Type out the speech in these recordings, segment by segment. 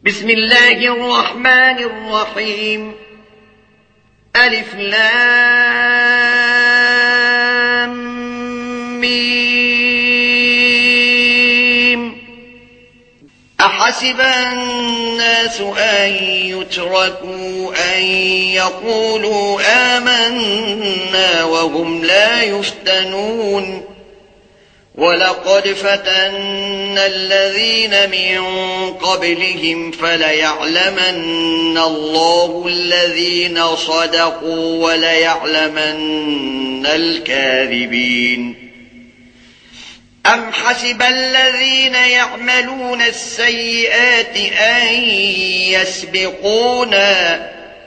بسم الله الرحمن الرحيم. ألف لام ميم. أحسب الناس أن يتركوا أن يقولوا آمنا وهم لا يفتنون ولقد فتنا الذين من قبلهم فليعلمن الله الذين صدقوا وليعلمن الكاذبين. أم حسب الذين يعملون السيئات أن يسبقونا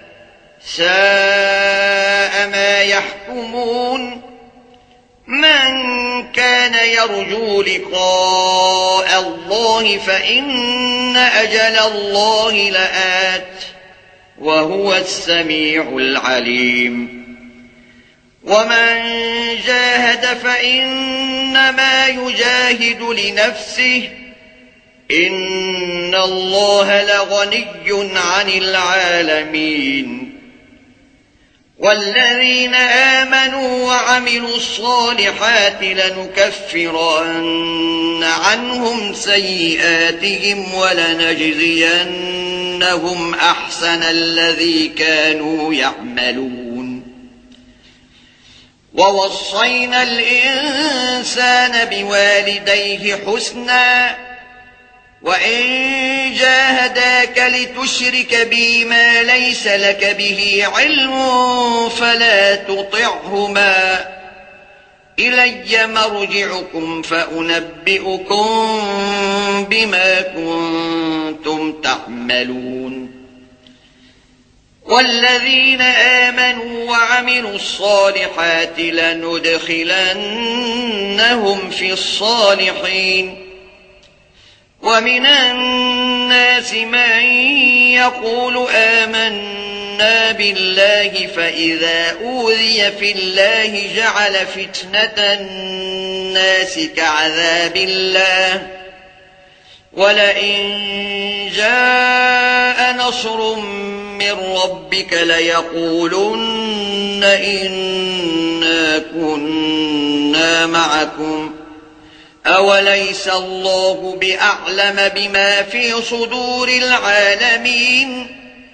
ساء ما يحكمون. من كان يرجو لقاء الله فإن أجل الله لآت وهو السميع العليم. ومن جاهد فإنما يجاهد لنفسه إن الله لغني عن العالمين. والذين آمنوا وعملوا الصالحات لنكفرن عنهم سيئاتهم ولنجزينهم أحسن الذي كانوا يعملون. ووصينا الإنسان بوالديه حسنا وإن جاهداك لتشرك بي ما ليس لك به علم فلا تطعهما إلي مرجعكم فأنبئكم بما كنتم تعملون. والذين آمنوا وعملوا الصالحات لندخلنهم في الصالحين. ومن الناس من يقول آمنا بالله فإذا أوذي في الله جعل فتنة الناس كعذاب الله ولئن جاء نصر من ربك ليقولن إنا كنا معكم أوليس الله بأعلم بما في صدور العالمين.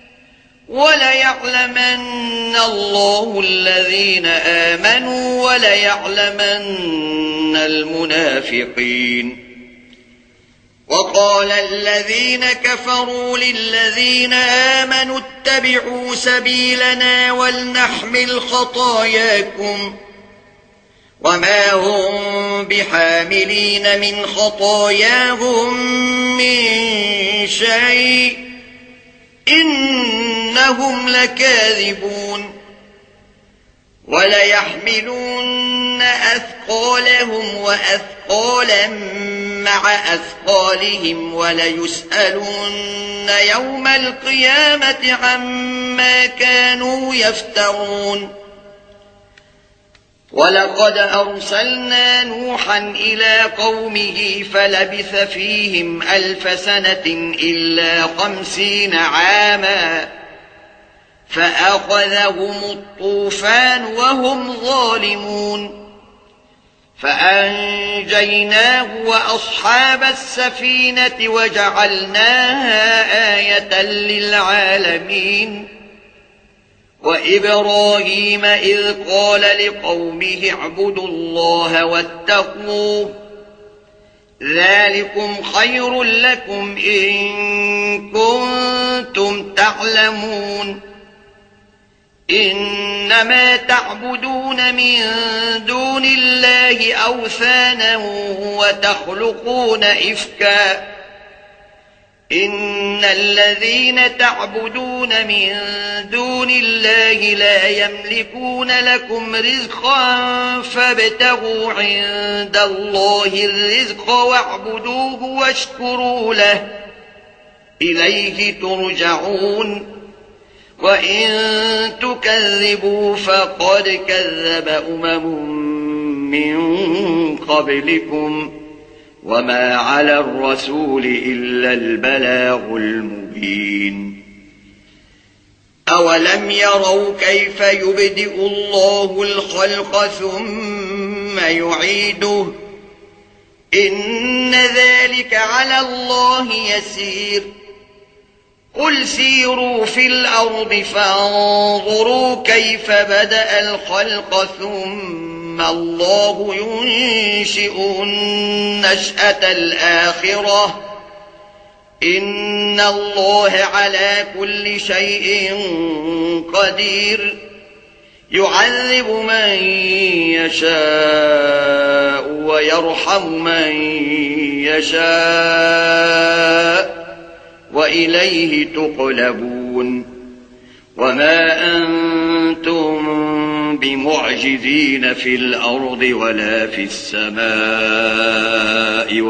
وليعلمن الله الذين آمنوا وليعلمن المنافقين. وقال الذين كفروا للذين آمنوا اتبعوا سبيلنا ولنحمل خطاياكم وما هم بحاملين من خطاياهم من شيء إنهم لكاذبون. وليحملون أثقالهم وأثقالا مع أثقالهم وليسألون يوم القيامة عما كانوا يفترون. ولقد أرسلنا نوحا إلى قومه فلبث فيهم 1000 سنة إلا 50 عاما فأخذهم الطوفان وهم ظالمون فأنجيناه وأصحاب السفينة وجعلناها آية للعالمين. وإبراهيم إذ قال لقومه اعبدوا الله واتقوه ذلكم خير لكم إن كنتم تعلمون. إنما تعبدون من دون الله أوثانا وتخلقون إفكا إن الذين تعبدون من دون الله لا يملكون لكم رزقا فابتغوا عند الله الرزق واعبدوه واشكروا له إليه ترجعون. وإن تكذبوا فقد كذب أمم من قبلكم وما على الرسول إلا البلاغ المبين أولم يروا كيف يبدئ الله الخلق ثم يعيده إن ذلك على الله يسير قل سيروا في الأرض فانظروا كيف بدأ الخلق ثم الله ينشئ النشأة الآخرة إن الله على كل شيء قدير يعذب من يشاء ويرحم من يشاء وإليه تقلبون وما أنتم بمعجزين في الأرض ولا في السماء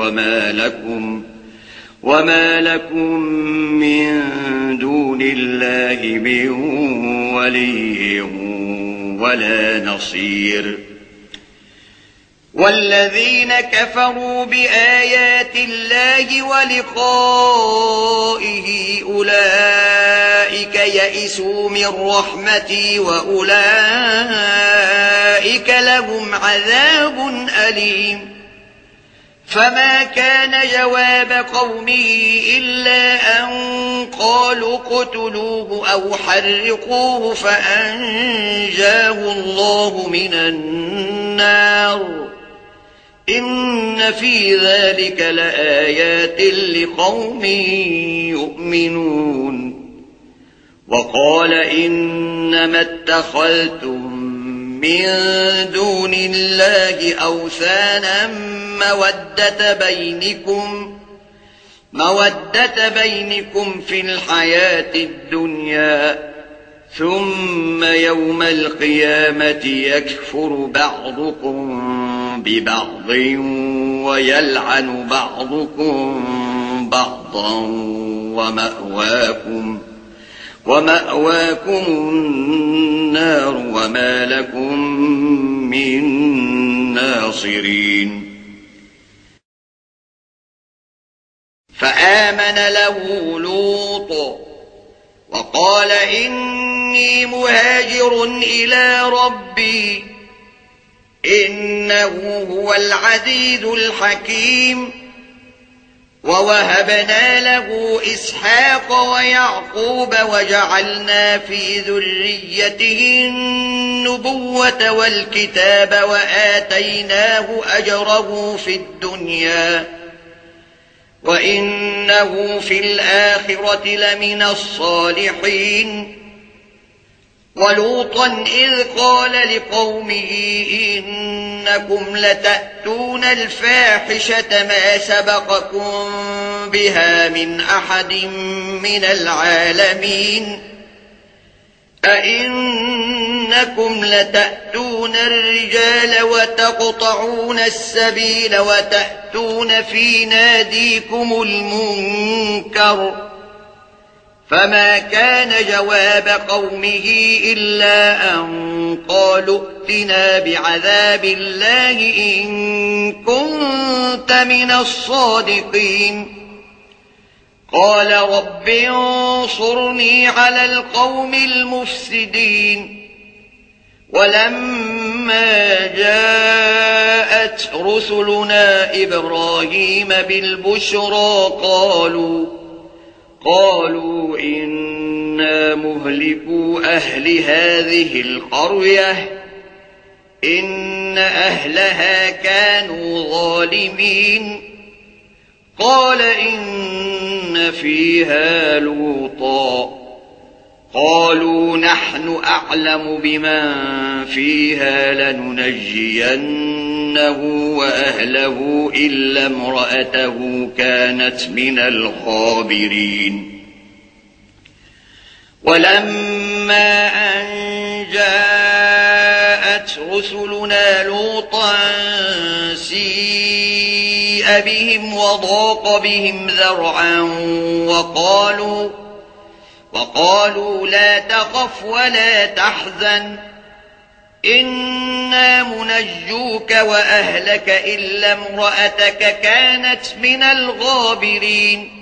وما لكم من دون الله من ولي ولا نصير والذين كفروا بآيات الله ولقائه أولئك يئسوا من رحمتي وأولئك لهم عذاب أليم فما كان جواب قومه إلا أن قالوا اقتلوه أو حرقوه فأنجاه الله من النار إن في ذلك لآيات لقوم يؤمنون وقال إنما اتخذتم من دون الله أوثانا مودة بينكم في الحياة الدنيا ثم يوم القيامة يكفر بعضكم ببعض ويلعن بعضكم بعضا ومأواكم النار وما لكم من ناصرين فآمن له لوط وقال إني مهاجر إلى ربي إنه هو العزيز الحكيم ووهبنا له إسحاق ويعقوب وجعلنا في ذريته النبوة والكتاب وآتيناه أجره في الدنيا وإنه في الآخرة لمن الصالحين ولوطا إذ قال لقومه إنكم لتأتون الفاحشة ما سبقكم بها من أحد من العالمين أئنكم لتأتون الرجال وتقطعون السبيل وتأتون في ناديكم المنكر فما كان جواب قومه إلا أن قالوا ائتنا بعذاب الله إن كنت من الصادقين قال رب انصرني على القوم المفسدين ولما جاءت رسلنا إبراهيم بالبشرى قالوا إنا مهلكو أهل هذه القرية إن أهلها كانوا ظالمين قال إن فيها لوطا قالوا نحن أعلم بمن فيها لننجينه وأهله إلا امرأته كانت من الغابرين ولما أن جاءت رسلنا لوطا سيء بهم وضاق بهم ذرعا وقالوا لا تخف ولا تحزن إنا منجوك وأهلك إلا امرأتك كانت من الغابرين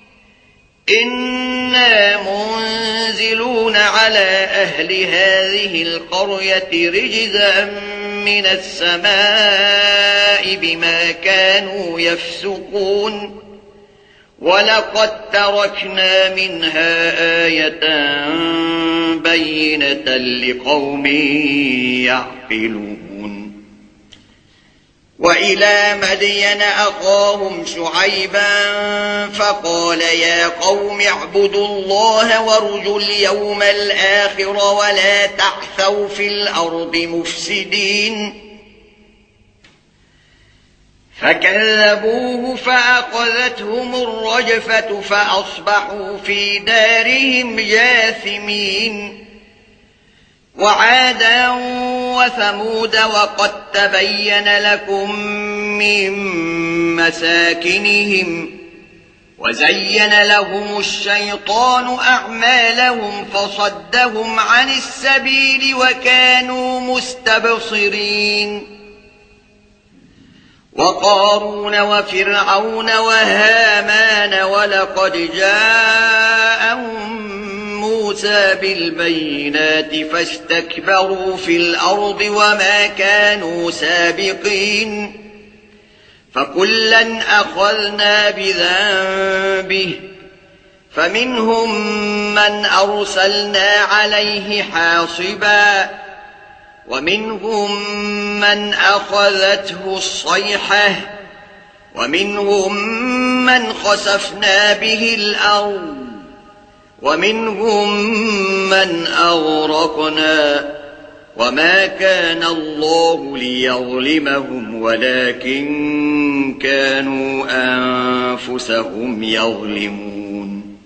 إنا منزلون على أهل هذه القرية رجزا من السماء بما كانوا يفسقون ولقد تركنا منها آية بينة لقوم يعقلون وإلى مدين أخاهم شعيبا فقال يا قوم اعبدوا الله وارجوا اليوم الآخر ولا تعثوا في الأرض مفسدين فكذبوه فأخذتهم الرجفة فأصبحوا في دارهم جاثمين وعادا وثمود وقد تبين لكم من مساكنهم وزين لهم الشيطان أعمالهم فصدهم عن السبيل وكانوا مستبصرين وقارون وفرعون وهامان ولقد جاءهم موسى بالبينات فاستكبروا في الأرض وما كانوا سابقين فكلا أخذنا بذنبه فمنهم من أرسلنا عليه حاصبا ومنهم من أخذته الصيحة ومنهم من خسفنا به الأرض ومنهم من أغرقنا وما كان الله ليظلمهم ولكن كانوا أنفسهم يظلمون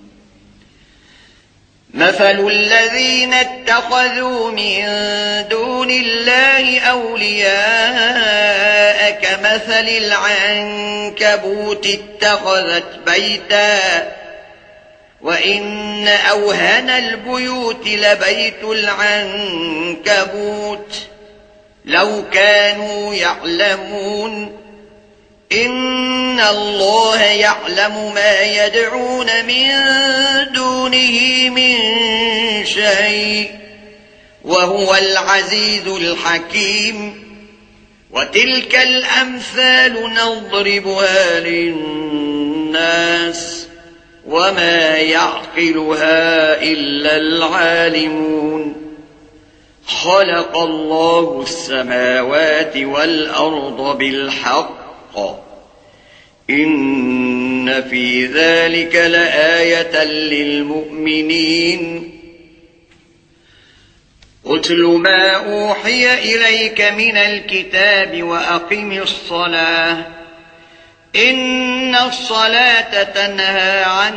مثل الذين اتخذوا من دون الله أولياء كمثل العنكبوت اتخذت بيتا وإن أوهن البيوت لبيت العنكبوت لو كانوا يعلمون إن الله يعلم ما يدعون من دونه من شيء وهو العزيز الحكيم وتلك الأمثال نضربها للناس وما يعقلها إلا العالمون خلق الله السماوات والأرض بالحق إن في ذلك لآية للمؤمنين اتل ما أوحي إليك من الكتاب وأقم الصلاة إن الصلاة تنهى عن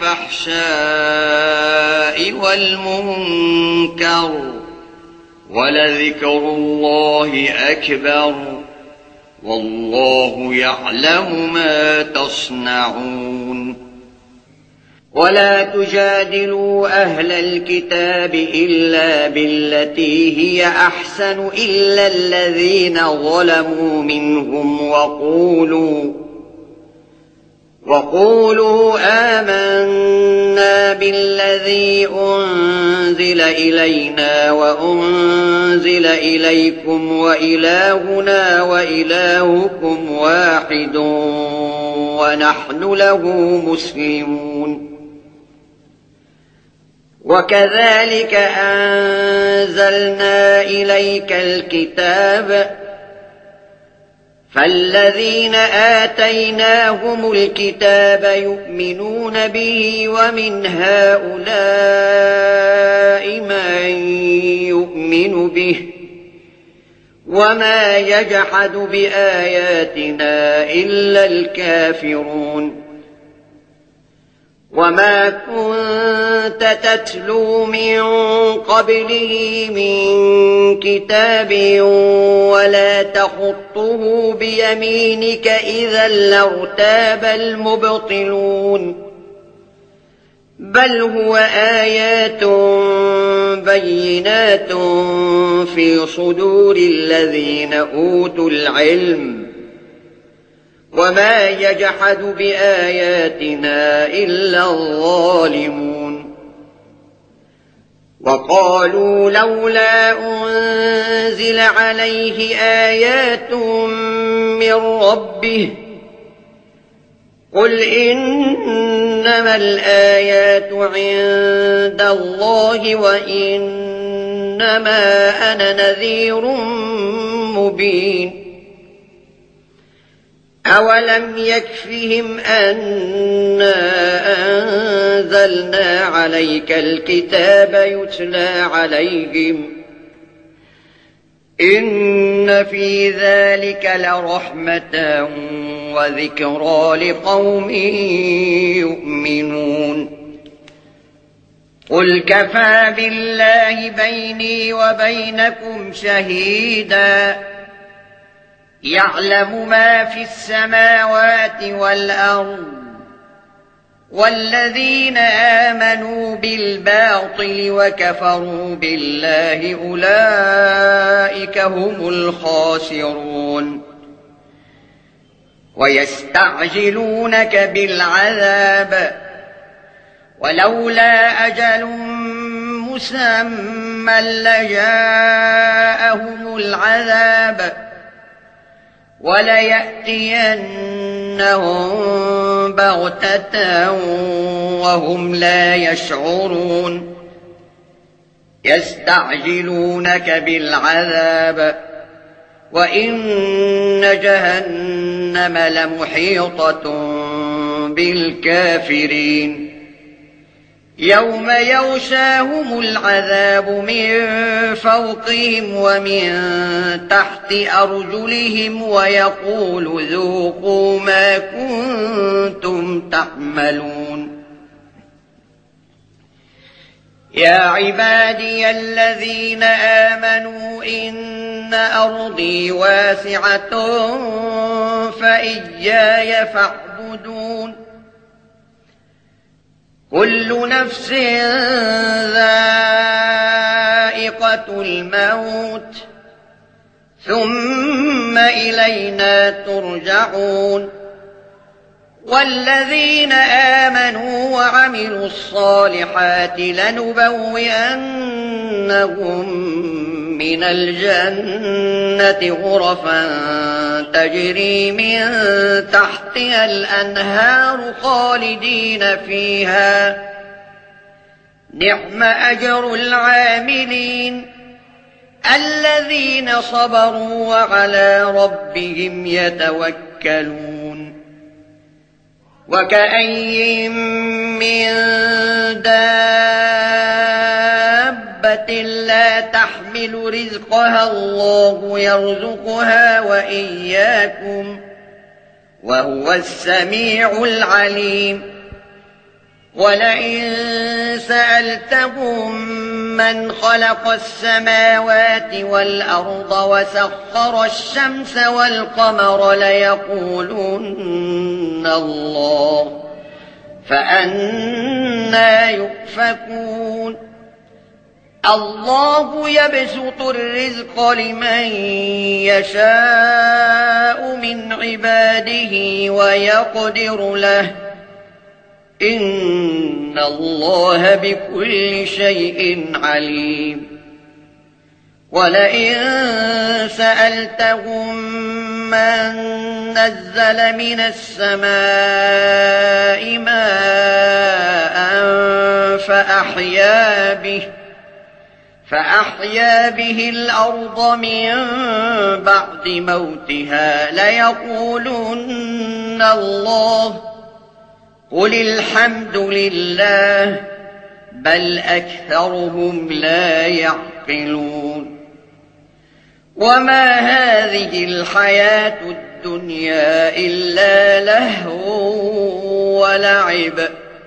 الفحشاء والمنكر ولذكر الله أكبر والله يعلم ما تصنعون ولا تجادلوا أهل الكتاب إلا بالتي هي أحسن إلا الذين ظلموا منهم وقولوا آمنا بالذي أنزل إلينا وأنزل إليكم وإلهنا وإلهكم واحد ونحن له مسلمون وكذلك أنزلنا إليك الكتاب فالذين آتيناهم الكتاب يؤمنون به ومن هؤلاء من يؤمن به وما يجحد بآياتنا إلا الكافرون وما كنت تتلو من قبله من كتاب ولا تخطه بيمينك إذا لارتاب المبطلون بل هو آيات بينات في صدور الذين أوتوا العلم وما يجحد بآياتنا إلا الظالمون وقالوا لولا أنزل عليه آيات من ربه قل إنما الآيات عند الله وإنما أنا نذير مبين أولم يكفهم أنا أنزلنا عليك الكتاب يتلى عليهم إن في ذلك لرحمة وذكرى لقوم يؤمنون قل كفى بالله بيني وبينكم شهيدا يعلم ما في السماوات والأرض والذين آمنوا بالباطل وكفروا بالله أولئك هم الخاسرون ويستعجلونك بالعذاب ولولا أجل مسمى لجاءهم العذاب وليأتينهم بغتة وهم لا يشعرون يستعجلونك بالعذاب وإن جهنم لمحيطة بالكافرين يوم يغشاهم العذاب من فوقهم ومن تحت أرجلهم ويقول ذوقوا ما كنتم تعملون يا عبادي الذين آمنوا إن أرضي واسعة فإياي فاعبدون كل نفس ذائقة الموت ثم إلينا ترجعون والذين آمنوا وعملوا الصالحات لنبوئنهم من الجنة غرفا تجري من تحتها الأنهار خالدين فيها نعم أجر العاملين الذين صبروا وعلى ربهم يتوكلون وكأين من دابة لا تحمل رزقها الله يرزقها وإياكم وهو السميع العليم ولئن سألتهم من خلق السماوات والأرض وسخر الشمس والقمر ليقولن الله فأنى يؤفكون الله يبسط الرزق لمن يشاء من عباده ويقدر له إن الله بكل شيء عليم ولئن سألتهم من نزل من السماء ماء فأحيا به الأرض من بعد موتها ليقولن الله قل الحمد لله بل أكثرهم لا يعقلون وما هذه الحياة الدنيا إلا لهو ولعب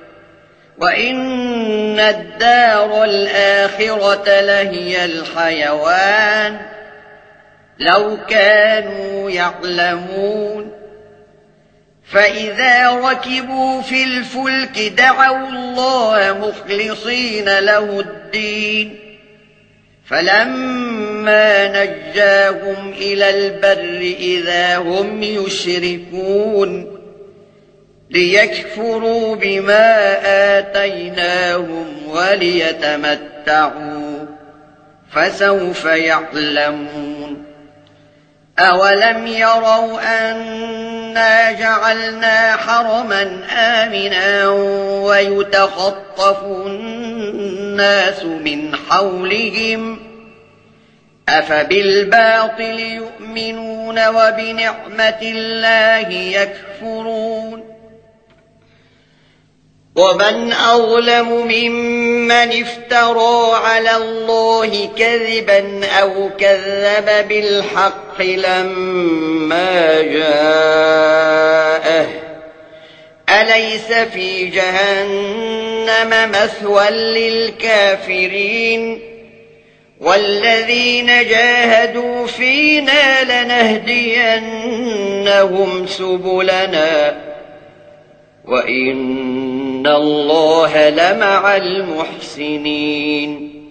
وإن الدار الآخرة لهي الحيوان لو كانوا يعلمون فإذا ركبوا في الفلك دعوا الله مخلصين له الدين فلما نجاهم إلى البر إذا هم يشركون ليكفروا بما آتيناهم وليتمتعوا فسوف يعلمون أولم يروا أنا جعلنا حرما آمنا ويتخطف الناس من حولهم أفبالباطل يؤمنون وبنعمة الله يكفرون ومن أظلم ممن افترى على الله كذبا أو كذب بالحق لما جاءه أليس في جهنم مثوى للكافرين والذين جاهدوا فينا لنهدينهم سبلنا وإن الله لمع المحسنين